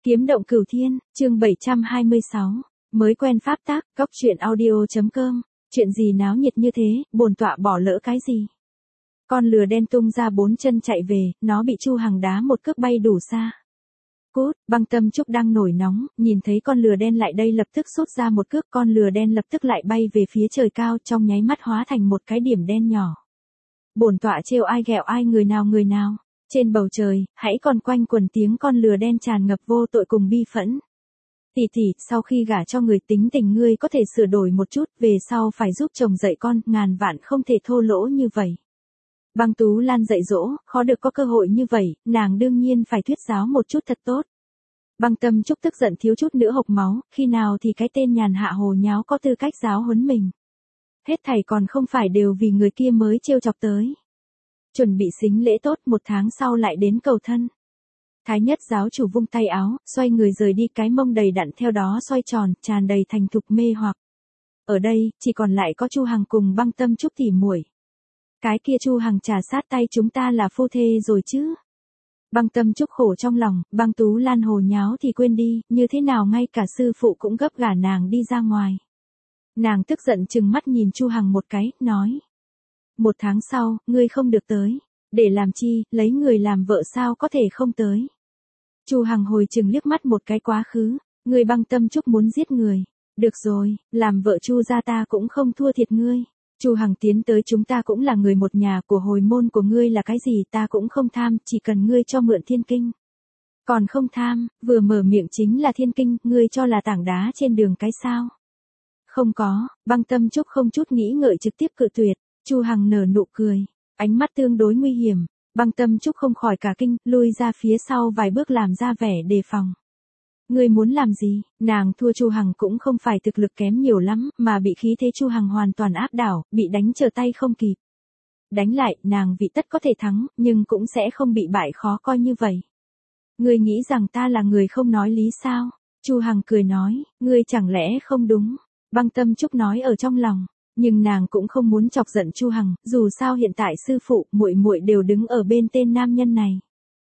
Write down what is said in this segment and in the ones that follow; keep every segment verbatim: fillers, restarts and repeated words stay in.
Kiếm động cửu thiên, chương bảy trăm hai mươi sáu. Mới quen pháp tác, góc truyện audio.com. Chuyện gì náo nhiệt như thế, bổn tọa bỏ lỡ cái gì? Con lừa đen tung ra bốn chân chạy về, nó bị Chu Hằng đá một cước bay đủ xa. Cút, Băng Tâm Trúc đang nổi nóng, nhìn thấy con lừa đen lại đây lập tức sút ra một cước, con lừa đen lập tức lại bay về phía trời cao, trong nháy mắt hóa thành một cái điểm đen nhỏ. Bổn tọa trêu ai ghẹo ai, người nào người nào. Trên bầu trời, hãy còn quanh quần tiếng con lừa đen tràn ngập vô tội cùng bi phẫn. Tỷ tỷ, sau khi gả cho người tính tình ngươi có thể sửa đổi một chút, về sau phải giúp chồng dạy con, ngàn vạn không thể thô lỗ như vậy. Băng Tú Lan dạy dỗ, khó được có cơ hội như vậy, nàng đương nhiên phải thuyết giáo một chút thật tốt. Băng Tâm Trúc tức giận thiếu chút nữa hộc máu, khi nào thì cái tên nhàn hạ hồ nháo có tư cách giáo huấn mình. Hết thảy còn không phải đều vì người kia mới trêu chọc tới. Chuẩn bị xính lễ tốt, một tháng sau lại đến cầu thân. Thái nhất giáo chủ vung tay áo, xoay người rời đi, cái mông đầy đặn theo đó xoay tròn, tràn đầy thành thục mê hoặc. Ở đây, chỉ còn lại có Chu Hằng cùng Băng Tâm Trúc tỉ muội. Cái kia Chu Hằng trà sát tay, chúng ta là phu thê rồi chứ? Băng Tâm Trúc khổ trong lòng, Băng Tú Lan hồ nháo thì quên đi, như thế nào ngay cả sư phụ cũng gấp gả nàng đi ra ngoài. Nàng tức giận trừng mắt nhìn Chu Hằng một cái, nói. Một tháng sau, ngươi không được tới. Để làm chi, lấy người làm vợ sao có thể không tới. Chu Hằng hồi chừng liếc mắt một cái quá khứ. Ngươi Băng Tâm Trúc muốn giết người. Được rồi, làm vợ Chu gia ta cũng không thua thiệt ngươi. Chu Hằng tiến tới, chúng ta cũng là người một nhà, của hồi môn của ngươi là cái gì ta cũng không tham, chỉ cần ngươi cho mượn thiên kinh. Còn không tham, vừa mở miệng chính là thiên kinh, ngươi cho là tảng đá trên đường cái sao. Không có, Băng Tâm Trúc không chút nghĩ ngợi trực tiếp cự tuyệt. Chu Hằng nở nụ cười, ánh mắt tương đối nguy hiểm. Băng Tâm Trúc không khỏi cả kinh, lui ra phía sau vài bước làm ra vẻ đề phòng. Ngươi muốn làm gì? Nàng thua Chu Hằng cũng không phải thực lực kém nhiều lắm, mà bị khí thế Chu Hằng hoàn toàn áp đảo, bị đánh trở tay không kịp. Đánh lại, nàng vị tất có thể thắng, nhưng cũng sẽ không bị bại khó coi như vậy. Ngươi nghĩ rằng ta là người không nói lý sao? Chu Hằng cười nói, ngươi chẳng lẽ không đúng? Băng Tâm Trúc nói ở trong lòng. Nhưng nàng cũng không muốn chọc giận Chu Hằng, dù sao hiện tại sư phụ, muội muội đều đứng ở bên tên nam nhân này.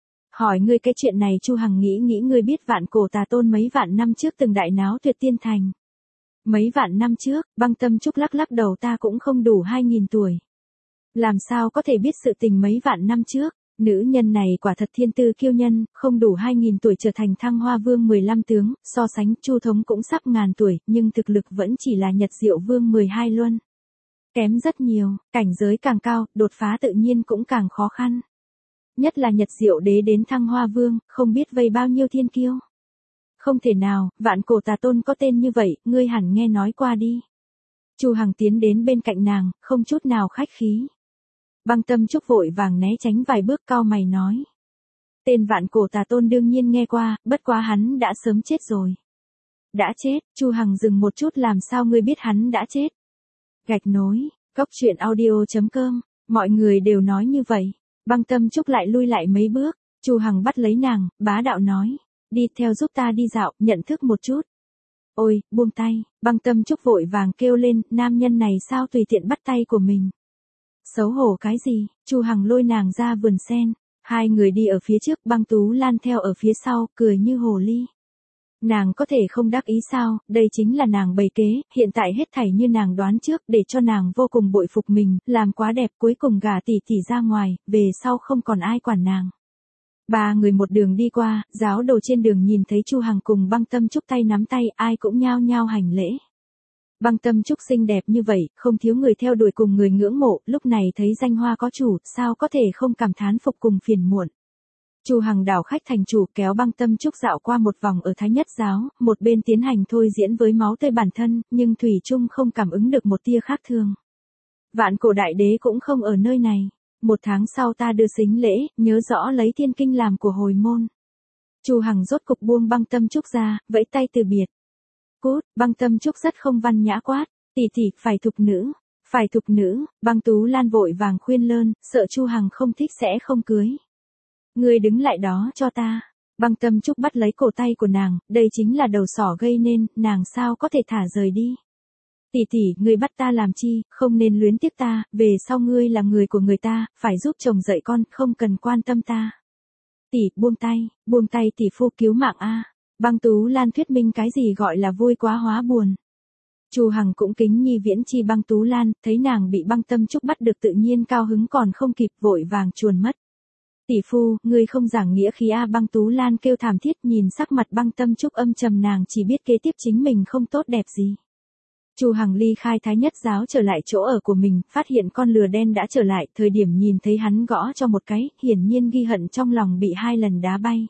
Hỏi ngươi cái chuyện này, Chu Hằng nghĩ nghĩ, ngươi biết Vạn Cổ Tà Tôn mấy vạn năm trước từng đại náo Tuyệt Tiên Thành. Mấy vạn năm trước, Băng Tâm Trúc lắc lắc đầu, ta cũng không đủ hai nghìn tuổi. Làm sao có thể biết sự tình mấy vạn năm trước, nữ nhân này quả thật thiên tư kiêu nhân, không đủ hai nghìn tuổi trở thành Thăng Hoa Vương mười lăm tướng, so sánh Chu Thống cũng sắp ngàn tuổi, nhưng thực lực vẫn chỉ là Nhật Diệu Vương mười hai luân. Kém rất nhiều, cảnh giới càng cao, đột phá tự nhiên cũng càng khó khăn. Nhất là Nhật Diệu Đế đến Thăng Hoa Vương, không biết vây bao nhiêu thiên kiêu. Không thể nào, Vạn Cổ Tà Tôn có tên như vậy, ngươi hẳn nghe nói qua đi. Chu Hằng tiến đến bên cạnh nàng, không chút nào khách khí. Băng Tâm Trúc vội vàng né tránh vài bước, cau mày nói. Tên Vạn Cổ Tà Tôn đương nhiên nghe qua, bất quá hắn đã sớm chết rồi. Đã chết? Chu Hằng dừng một chút, làm sao ngươi biết hắn đã chết? Gạch nối, góc truyện audio.com, mọi người đều nói như vậy. Băng Tâm Trúc lại lui lại mấy bước, Chu Hằng bắt lấy nàng, bá đạo nói. Đi theo giúp ta đi dạo, nhận thức một chút. Ôi, buông tay, Băng Tâm Trúc vội vàng kêu lên, nam nhân này sao tùy tiện bắt tay của mình. Xấu hổ cái gì? Chu Hằng lôi nàng ra vườn sen, hai người đi ở phía trước, Băng Tú Lan theo ở phía sau, cười như hồ ly. Nàng có thể không đắc ý sao, đây chính là nàng bày kế, hiện tại hết thảy như nàng đoán trước, để cho nàng vô cùng bội phục mình, làm quá đẹp, cuối cùng gả tỷ tỷ ra ngoài, về sau không còn ai quản nàng. Ba người một đường đi qua, giáo đồ trên đường nhìn thấy Chu Hằng cùng Băng Tâm Trúc tay nắm tay, ai cũng nhao nhao hành lễ. Băng Tâm Trúc xinh đẹp như vậy, không thiếu người theo đuổi cùng người ngưỡng mộ, lúc này thấy danh hoa có chủ, sao có thể không cảm thán phục cùng phiền muộn. Chu Hằng đảo khách thành chủ, kéo Băng Tâm Trúc dạo qua một vòng ở Thái Nhất giáo, một bên tiến hành thôi diễn với máu tươi bản thân, nhưng thủy chung không cảm ứng được một tia khác thường. Vạn Cổ Đại Đế cũng không ở nơi này. Một tháng sau ta đưa sính lễ, nhớ rõ lấy thiên kinh làm của hồi môn. Chu Hằng rốt cục buông Băng Tâm Trúc ra, vẫy tay từ biệt. Cút, Băng Tâm Trúc rất không văn nhã quát, tỷ tỷ, phải thục nữ, phải thục nữ. Băng Tú Lan vội vàng khuyên lơn, sợ Chu Hằng không thích sẽ không cưới. Ngươi đứng lại đó cho ta. Băng Tâm Trúc bắt lấy cổ tay của nàng, đây chính là đầu sỏ gây nên, nàng sao có thể thả rời đi. Tỷ tỷ, ngươi bắt ta làm chi, không nên luyến tiếc ta, về sau ngươi là người của người ta, phải giúp chồng dạy con, không cần quan tâm ta. Tỷ, buông tay, buông tay tỷ phu cứu mạng a. Băng Tú Lan thuyết minh cái gì gọi là vui quá hóa buồn. Chu Hằng cũng kính nhi viễn chi Băng Tú Lan, thấy nàng bị Băng Tâm Trúc bắt được tự nhiên cao hứng còn không kịp vội vàng chuồn mất. Tỷ phu, ngươi không giảng nghĩa khí a. Băng Tú Lan kêu thảm thiết, nhìn sắc mặt Băng Tâm Trúc âm trầm, nàng chỉ biết kế tiếp chính mình không tốt đẹp gì. Chu Hằng ly khai Thái Nhất Giáo trở lại chỗ ở của mình, phát hiện con lừa đen đã trở lại, thời điểm nhìn thấy hắn gõ cho một cái, hiển nhiên ghi hận trong lòng bị hai lần đá bay.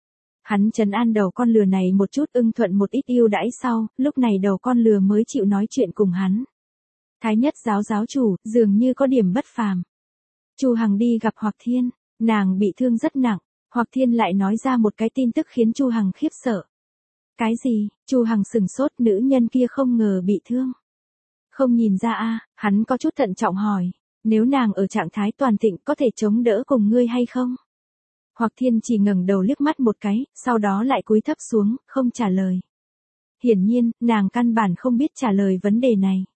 Hắn trấn an đầu con lừa này một chút, ưng thuận một ít ưu đãi sau, lúc này đầu con lừa mới chịu nói chuyện cùng hắn. Thái Nhất Giáo giáo chủ, dường như có điểm bất phàm. Chu Hằng đi gặp Hoặc Thiên, nàng bị thương rất nặng, Hoặc Thiên lại nói ra một cái tin tức khiến Chu Hằng khiếp sợ. Cái gì? Chu Hằng sừng sốt, nữ nhân kia không ngờ bị thương. Không nhìn ra a, hắn có chút thận trọng hỏi, nếu nàng ở trạng thái toàn thịnh có thể chống đỡ cùng ngươi hay không? Hoặc Thiên chỉ ngẩng đầu liếc mắt một cái, sau đó lại cúi thấp xuống, không trả lời. Hiển nhiên, nàng căn bản không biết trả lời vấn đề này.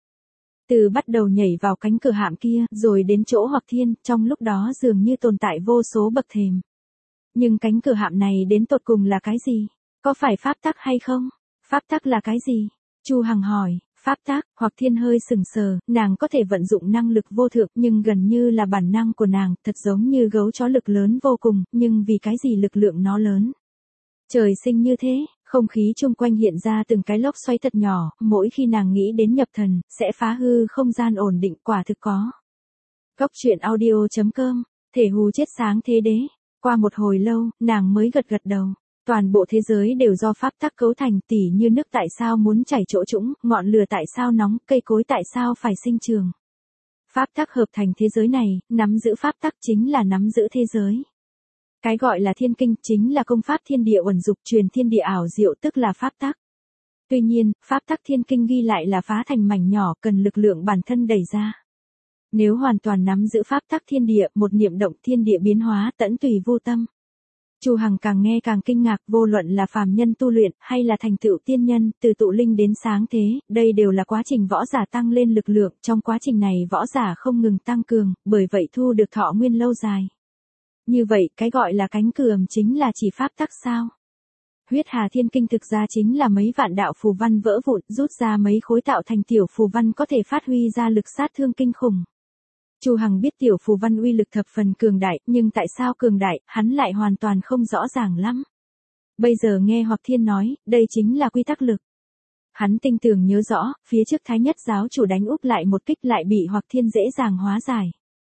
Từ bắt đầu nhảy vào cánh cửa hạm kia, rồi đến chỗ Hoặc Thiên, trong lúc đó dường như tồn tại vô số bậc thềm. Nhưng cánh cửa hạm này đến tột cùng là cái gì? Có phải pháp tắc hay không? Pháp tắc là cái gì? Chu Hằng hỏi. Pháp tắc, Hoặc Thiên hơi sừng sờ, nàng có thể vận dụng năng lực vô thượng nhưng gần như là bản năng của nàng, thật giống như gấu chó lực lớn vô cùng, nhưng vì cái gì lực lượng nó lớn? Trời sinh như thế, không khí chung quanh hiện ra từng cái lốc xoáy thật nhỏ, mỗi khi nàng nghĩ đến nhập thần, sẽ phá hư không gian ổn định, quả thực có. Góc truyện audio chấm com, thể hù chết sáng thế đế. Qua một hồi lâu, nàng mới gật gật đầu. Toàn bộ thế giới đều do pháp tắc cấu thành, tỉ như nước tại sao muốn chảy chỗ trũng, ngọn lửa tại sao nóng, cây cối tại sao phải sinh trường. Pháp tắc hợp thành thế giới này, nắm giữ pháp tắc chính là nắm giữ thế giới. Cái gọi là thiên kinh chính là công pháp thiên địa uẩn dục, truyền thiên địa ảo diệu, tức là pháp tắc. Tuy nhiên, pháp tắc thiên kinh ghi lại là phá thành mảnh nhỏ, cần lực lượng bản thân đẩy ra. Nếu hoàn toàn nắm giữ pháp tắc thiên địa, một niệm động thiên địa biến hóa tẫn tùy vô tâm. Chu Hằng càng nghe càng kinh ngạc, vô luận là phàm nhân tu luyện hay là thành tựu tiên nhân, từ tụ linh đến sáng thế, đây đều là quá trình võ giả tăng lên lực lượng, trong quá trình này võ giả không ngừng tăng cường, bởi vậy thu được thọ nguyên lâu dài. Như vậy, cái gọi là cánh cửa chính là chỉ pháp tắc sao? Huyết Hà Thiên Kinh thực ra chính là mấy vạn đạo phù văn vỡ vụn, rút ra mấy khối tạo thành tiểu phù văn có thể phát huy ra lực sát thương kinh khủng. Chu Hằng biết tiểu phù văn uy lực thập phần cường đại, nhưng tại sao cường đại, hắn lại hoàn toàn không rõ ràng lắm. Bây giờ nghe Hoặc Thiên nói, đây chính là quy tắc lực. Hắn tinh tường nhớ rõ, phía trước Thái Nhất Giáo chủ đánh úp lại một kích lại bị Hoặc Thiên dễ dàng hóa giải.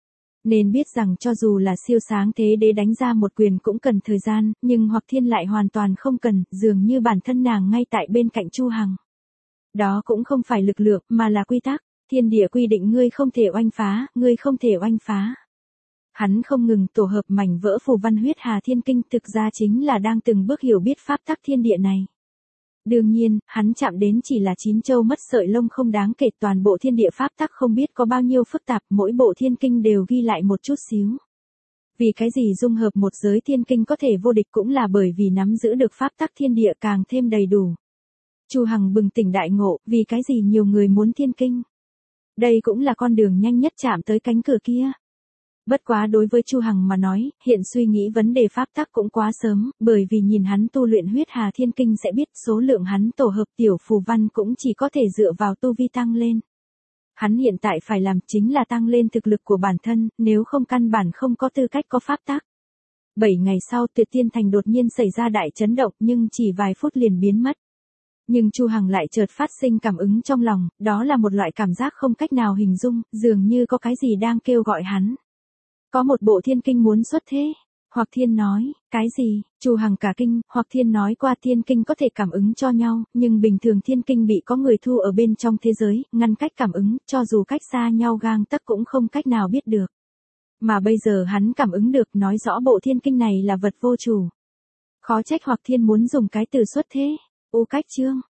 Nên biết rằng cho dù là siêu sáng thế đế đánh ra một quyền cũng cần thời gian, nhưng Hoặc Thiên lại hoàn toàn không cần, dường như bản thân nàng ngay tại bên cạnh Chu Hằng. Đó cũng không phải lực lượng, mà là quy tắc. Thiên địa quy định ngươi không thể oanh phá, ngươi không thể oanh phá. Hắn không ngừng tổ hợp mảnh vỡ phù văn Huyết Hà Thiên Kinh, thực ra chính là đang từng bước hiểu biết pháp tắc thiên địa này. Đương nhiên, hắn chạm đến chỉ là chín châu mất sợi lông không đáng kể, toàn bộ thiên địa pháp tắc không biết có bao nhiêu phức tạp, mỗi bộ thiên kinh đều ghi lại một chút xíu. Vì cái gì dung hợp một giới thiên kinh có thể vô địch cũng là bởi vì nắm giữ được pháp tắc thiên địa càng thêm đầy đủ. Chu Hằng bừng tỉnh đại ngộ, vì cái gì nhiều người muốn thiên kinh. Đây cũng là con đường nhanh nhất chạm tới cánh cửa kia. Bất quá đối với Chu Hằng mà nói, hiện suy nghĩ vấn đề pháp tắc cũng quá sớm, bởi vì nhìn hắn tu luyện Huyết Hà Thiên Kinh sẽ biết số lượng hắn tổ hợp tiểu phù văn cũng chỉ có thể dựa vào tu vi tăng lên. Hắn hiện tại phải làm chính là tăng lên thực lực của bản thân, nếu không căn bản không có tư cách có pháp tắc. Bảy ngày sau Tuyệt Tiên Thành đột nhiên xảy ra đại chấn động nhưng chỉ vài phút liền biến mất. Nhưng Chu Hằng lại chợt phát sinh cảm ứng trong lòng, đó là một loại cảm giác không cách nào hình dung, dường như có cái gì đang kêu gọi hắn. Có một bộ thiên kinh muốn xuất thế. Hoặc Thiên nói, cái gì? Chu Hằng cả kinh, Hoặc Thiên nói qua thiên kinh có thể cảm ứng cho nhau, nhưng bình thường thiên kinh bị có người thu ở bên trong thế giới, ngăn cách cảm ứng, cho dù cách xa nhau gang tấc cũng không cách nào biết được. Mà bây giờ hắn cảm ứng được, nói rõ bộ thiên kinh này là vật vô chủ. Khó trách Hoặc Thiên muốn dùng cái từ xuất thế. U cách chương,